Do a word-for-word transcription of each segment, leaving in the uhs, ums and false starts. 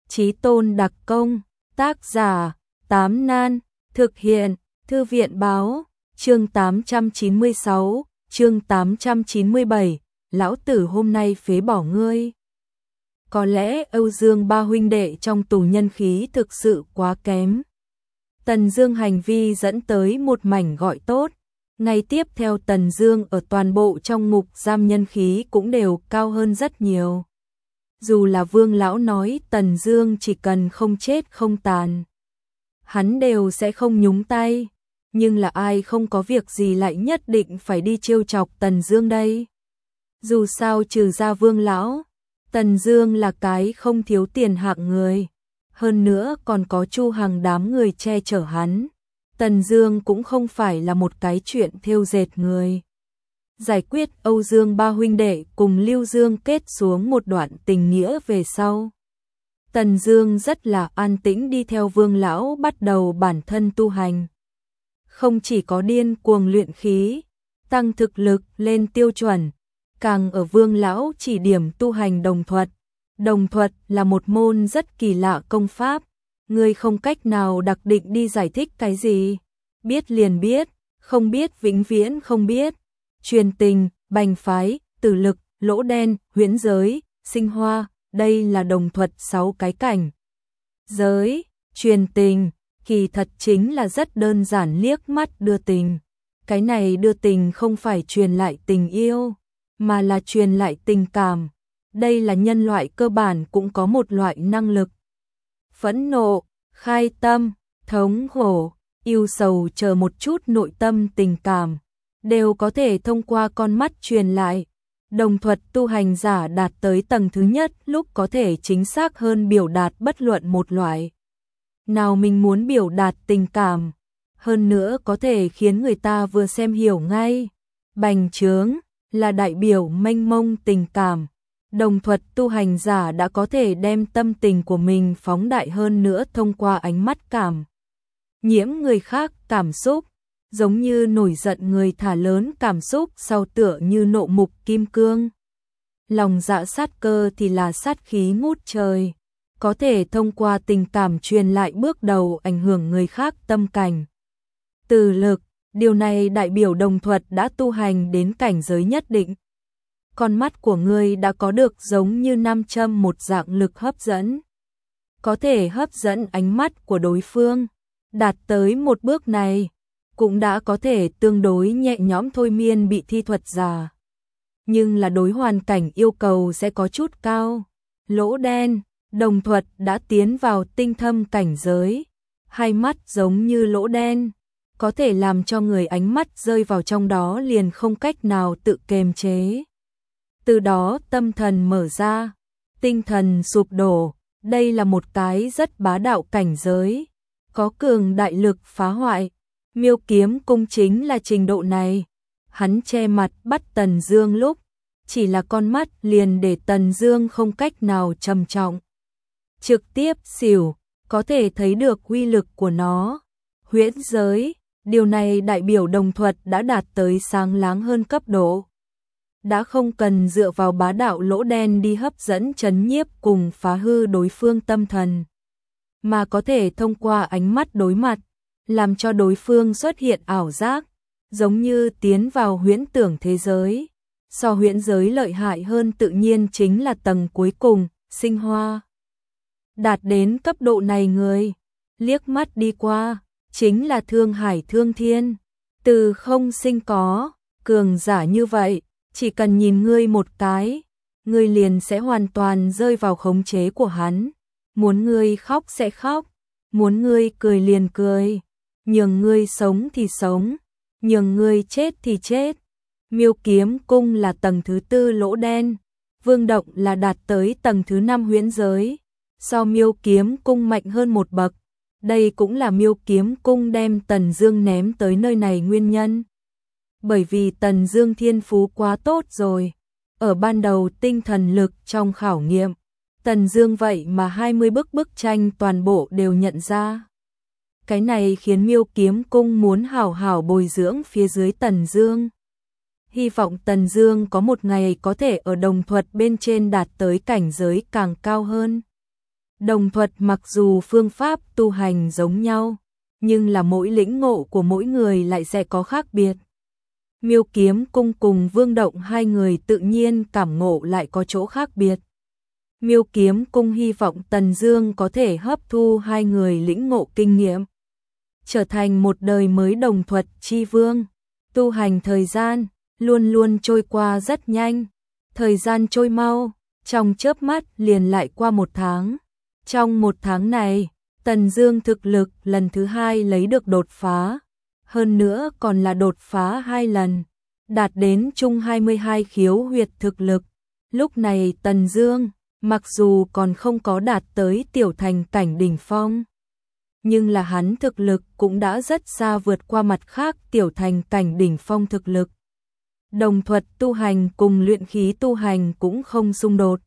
Chí Tôn đặc công, tác giả, Tám Nan, thực hiện, Thư viện báo, chương tám trăm chín mươi sáu, chương tám trăm chín mươi bảy, lão tử hôm nay phế bỏ ngươi. Có lẽ Âu Dương ba huynh đệ trong tù nhân khí thực sự quá kém. Tần Dương hành vi dẫn tới một mảnh gọi tốt. Ngay tiếp theo Tần Dương ở toàn bộ trong ngục giam nhân khí cũng đều cao hơn rất nhiều. Dù là Vương lão nói Tần Dương chỉ cần không chết không tàn, hắn đều sẽ không nhúng tay, nhưng là ai không có việc gì lại nhất định phải đi trêu chọc Tần Dương đây? Dù sao trừ ra Vương lão, Tần Dương là cái không thiếu tiền hạng người, hơn nữa còn có Chu Hằng đám người che chở hắn. Tần Dương cũng không phải là một cái chuyện thêu dệt người. Giải quyết Âu Dương ba huynh đệ cùng Lưu Dương kết xuống một đoạn tình nghĩa về sau, Tần Dương rất là an tĩnh đi theo Vương lão bắt đầu bản thân tu hành. Không chỉ có điên cuồng luyện khí, tăng thực lực lên tiêu chuẩn, càng ở Vương lão chỉ điểm tu hành đồng thuật. Đồng thuật là một môn rất kỳ lạ công pháp, ngươi không cách nào đặc định đi giải thích cái gì, biết liền biết, không biết vĩnh viễn không biết. Truyền tình, bành phái, tử lực, lỗ đen, huyễn giới, sinh hoa, đây là đồng thuật sáu cái cảnh giới. Truyền tình, kỳ thật chính là rất đơn giản liếc mắt đưa tình. Cái này đưa tình không phải truyền lại tình yêu, mà là truyền lại tình cảm. Đây là nhân loại cơ bản cũng có một loại năng lực. Phẫn nộ, khai tâm, thống khổ, yêu sầu chờ một chút nội tâm tình cảm, đều có thể thông qua con mắt truyền lại. Đồng thuật tu hành giả đạt tới tầng thứ nhất lúc có thể chính xác hơn biểu đạt bất luận một loại nào mình muốn biểu đạt tình cảm, hơn nữa có thể khiến người ta vừa xem hiểu ngay. Bành trướng là đại biểu mênh mông tình cảm. Đồng thuật tu hành giả đã có thể đem tâm tình của mình phóng đại hơn nữa thông qua ánh mắt cảm nhiễm người khác cảm xúc, giống như nổi giận người thả lớn cảm xúc sau tựa như nộ mục kim cương. Lòng dạ sát cơ thì là sát khí ngút trời, có thể thông qua tình cảm truyền lại bước đầu ảnh hưởng người khác tâm cảnh. Từ lực, điều này đại biểu đồng thuật đã tu hành đến cảnh giới nhất định. Con mắt của ngươi đã có được giống như nam châm một dạng lực hấp dẫn, có thể hấp dẫn ánh mắt của đối phương. Đạt tới một bước này, cũng đã có thể tương đối nhẹ nhõm thôi miên bị thi thuật giả. Nhưng là đối hoàn cảnh yêu cầu sẽ có chút cao. Lỗ đen, đồng thuật đã tiến vào tinh thâm cảnh giới. Hai mắt giống như lỗ đen, có thể làm cho người ánh mắt rơi vào trong đó liền không cách nào tự kiềm chế. Từ đó tâm thần mở ra, tinh thần sụp đổ. Đây là một cái rất bá đạo cảnh giới, có cường đại lực phá hoại. Miêu Kiếm Cung chính là trình độ này. Hắn che mặt bắt Tần Dương lúc, chỉ là con mắt liền để Tần Dương không cách nào trầm trọng, trực tiếp xỉu, có thể thấy được uy lực của nó. Huyễn giới, điều này đại biểu đồng thuật đã đạt tới sáng láng hơn cấp độ. Đã không cần dựa vào bá đạo lỗ đen đi hấp dẫn trấn nhiếp cùng phá hư đối phương tâm thần, mà có thể thông qua ánh mắt đối mặt, làm cho đối phương xuất hiện ảo giác, giống như tiến vào huyễn tưởng thế giới. So huyễn giới lợi hại hơn tự nhiên chính là tầng cuối cùng, sinh hoa. Đạt đến cấp độ này người, liếc mắt đi qua, chính là thương hải thương thiên, từ không sinh có. Cường giả như vậy, chỉ cần nhìn ngươi một cái, ngươi liền sẽ hoàn toàn rơi vào khống chế của hắn. Muốn ngươi khóc sẽ khóc, muốn ngươi cười liền cười, nhường ngươi sống thì sống, nhường ngươi chết thì chết. Miêu Kiếm Cung là tầng thứ tư lỗ đen, Vương Động là đạt tới tầng thứ năm huyễn giới, so Miêu Kiếm Cung mạnh hơn một bậc. Đây cũng là Miêu Kiếm Cung đem Tần Dương ném tới nơi này nguyên nhân. Bởi vì Tần Dương thiên phú quá tốt rồi, ở ban đầu tinh thần lực trong khảo nghiệm, Tần Dương vậy mà hai mươi bức bức tranh toàn bộ đều nhận ra. Cái này khiến Miêu Kiếm Cung muốn hảo hảo bồi dưỡng phía dưới Tần Dương. Hy vọng Tần Dương có một ngày có thể ở đồng thuật bên trên đạt tới cảnh giới càng cao hơn. Đồng thuật mặc dù phương pháp tu hành giống nhau, nhưng là mỗi lĩnh ngộ của mỗi người lại sẽ có khác biệt. Miêu Kiếm Cung cùng Vương Động hai người tự nhiên cảm ngộ lại có chỗ khác biệt. Miêu Kiếm Cung hy vọng Tần Dương có thể hấp thu hai người lĩnh ngộ kinh nghiệm, trở thành một đời mới đồng thuật chi vương. Tu hành thời gian luôn luôn trôi qua rất nhanh, thời gian trôi mau, trong chớp mắt liền lại qua một tháng. Trong một tháng này, Tần Dương thực lực lần thứ hai lấy được đột phá, hơn nữa còn là đột phá hai lần, đạt đến chung hai mươi hai khiếu huyệt thực lực. Lúc này Tần Dương, mặc dù còn không có đạt tới tiểu thành cảnh đỉnh phong, nhưng là hắn thực lực cũng đã rất xa vượt qua mặt khác tiểu thành cảnh đỉnh phong thực lực. Đồng thuật tu hành cùng luyện khí tu hành cũng không xung đột.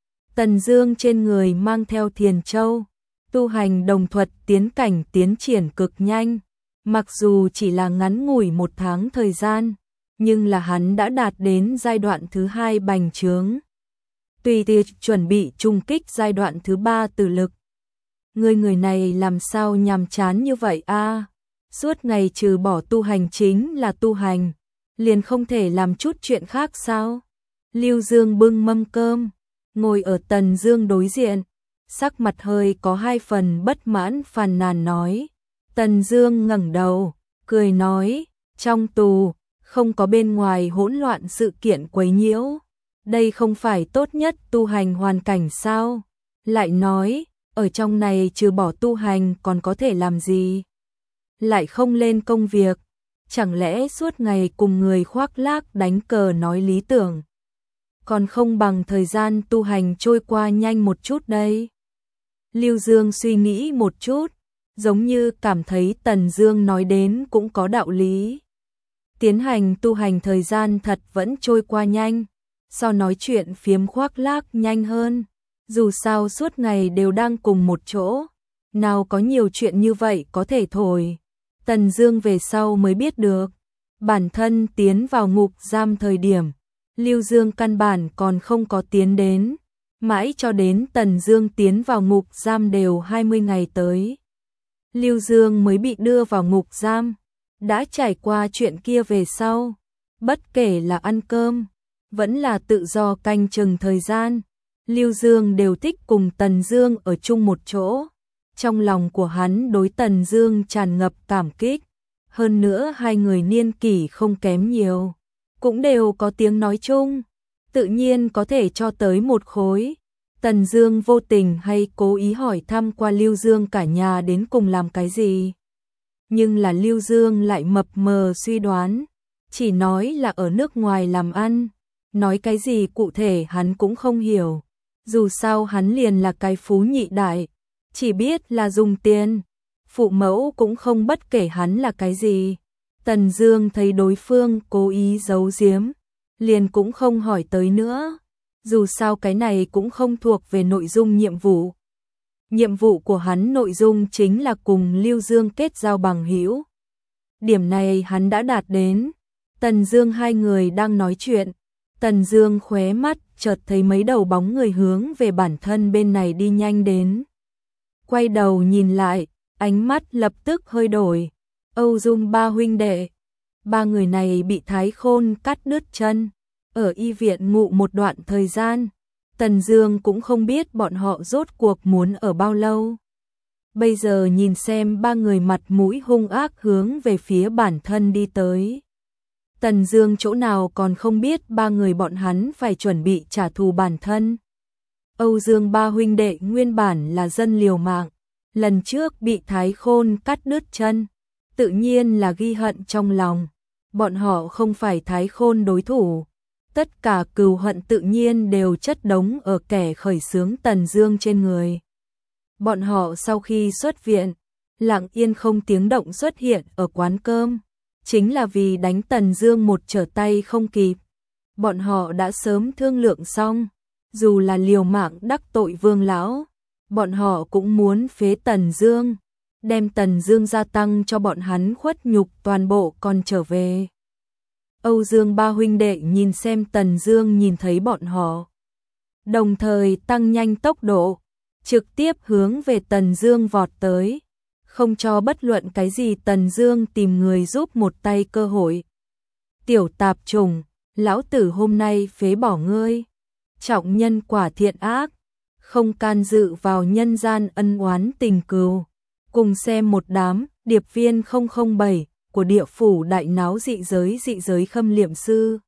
Tần Dương trên người mang theo Thiền Châu, tu hành đồng thuật tiến cảnh tiến triển cực nhanh, mặc dù chỉ là ngắn ngủi một tháng thời gian, nhưng là hắn đã đạt đến giai đoạn thứ hai bành trướng. Tùy tiệc chuẩn bị trùng kích giai đoạn thứ ba từ lực. Người người này làm sao nhàm chán như vậy a? Suốt ngày trừ bỏ tu hành chính là tu hành, liền không thể làm chút chuyện khác sao? Lưu Dương bưng mâm cơm, ngồi ở Tần Dương đối diện, sắc mặt hơi có hai phần bất mãn phàn nàn nói. Tần Dương ngẩng đầu, cười nói, trong tù không có bên ngoài hỗn loạn sự kiện quấy nhiễu, đây không phải tốt nhất tu hành hoàn cảnh sao? Lại nói, ở trong này trừ bỏ tu hành còn có thể làm gì? Lại không lên công việc, chẳng lẽ suốt ngày cùng người khoác lác đánh cờ nói lý tưởng, còn không bằng thời gian tu hành trôi qua nhanh một chút đây. Lưu Dương suy nghĩ một chút, giống như cảm thấy Tần Dương nói đến cũng có đạo lý. Tiến hành tu hành thời gian thật vẫn trôi qua nhanh, so nói chuyện phiếm khoác lác nhanh hơn. Dù sao suốt ngày đều đang cùng một chỗ, nào có nhiều chuyện như vậy có thể thổi. Tần Dương về sau mới biết được, bản thân tiến vào ngục giam thời điểm, Lưu Dương căn bản còn không có tiến đến, mãi cho đến Tần Dương tiến vào ngục giam đều hai mươi ngày tới, Lưu Dương mới bị đưa vào ngục giam. Đã trải qua chuyện kia về sau, bất kể là ăn cơm, vẫn là tự do canh chừng thời gian, Lưu Dương đều thích cùng Tần Dương ở chung một chỗ. Trong lòng của hắn đối Tần Dương tràn ngập cảm kích, hơn nữa hai người niên kỷ không kém nhiều, cũng đều có tiếng nói chung, tự nhiên có thể cho tới một khối. Tần Dương vô tình hay cố ý hỏi thăm qua Lưu Dương cả nhà đến cùng làm cái gì, nhưng là Lưu Dương lại mập mờ suy đoán, chỉ nói là ở nước ngoài làm ăn, nói cái gì cụ thể hắn cũng không hiểu. Dù sao hắn liền là cái phú nhị đại, chỉ biết là dùng tiền, phụ mẫu cũng không bất kể hắn là cái gì. Tần Dương thấy đối phương cố ý giấu giếm, liền cũng không hỏi tới nữa. Dù sao cái này cũng không thuộc về nội dung nhiệm vụ. Nhiệm vụ của hắn nội dung chính là cùng Lưu Dương kết giao bằng hữu. Điểm này hắn đã đạt đến. Tần Dương hai người đang nói chuyện, Tần Dương khóe mắt chợt thấy mấy đầu bóng người hướng về bản thân bên này đi nhanh đến. Quay đầu nhìn lại, ánh mắt lập tức hơi đổi. Âu Dung ba huynh đệ. Ba người này bị Thái Khôn cắt đứt chân, ở y viện ngụ một đoạn thời gian. Tần Dương cũng không biết bọn họ rốt cuộc muốn ở bao lâu. Bây giờ nhìn xem ba người mặt mũi hung ác hướng về phía bản thân đi tới. Tần Dương chỗ nào còn không biết ba người bọn hắn phải chuẩn bị trả thù bản thân. Âu Dương ba huynh đệ nguyên bản là dân liều mạng, lần trước bị Thái Khôn cắt đứt chân, tự nhiên là ghi hận trong lòng. Bọn họ không phải Thái Khôn đối thủ, tất cả cừu hận tự nhiên đều chất đống ở kẻ khởi xướng Tần Dương trên người. Bọn họ sau khi xuất viện, lặng yên không tiếng động xuất hiện ở quán cơm, chính là vì đánh Tần Dương một trở tay không kịp. Bọn họ đã sớm thương lượng xong, dù là liều mạng đắc tội Vương lão, bọn họ cũng muốn phế Tần Dương, đem Tần Dương gia tăng cho bọn hắn khuất nhục toàn bộ còn trở về. Âu Dương ba huynh đệ nhìn xem Tần Dương nhìn thấy bọn họ, đồng thời tăng nhanh tốc độ, trực tiếp hướng về Tần Dương vọt tới, không cho bất luận cái gì Tần Dương tìm người giúp một tay cơ hội. Tiểu tạp trùng, lão tử hôm nay phế bỏ ngươi. Trọng nhân quả thiện ác, không can dự vào nhân gian ân oán tình cừu. Cùng xem một đám điệp viên không không bảy của địa phủ đại náo dị giới dị giới khâm liệm sư.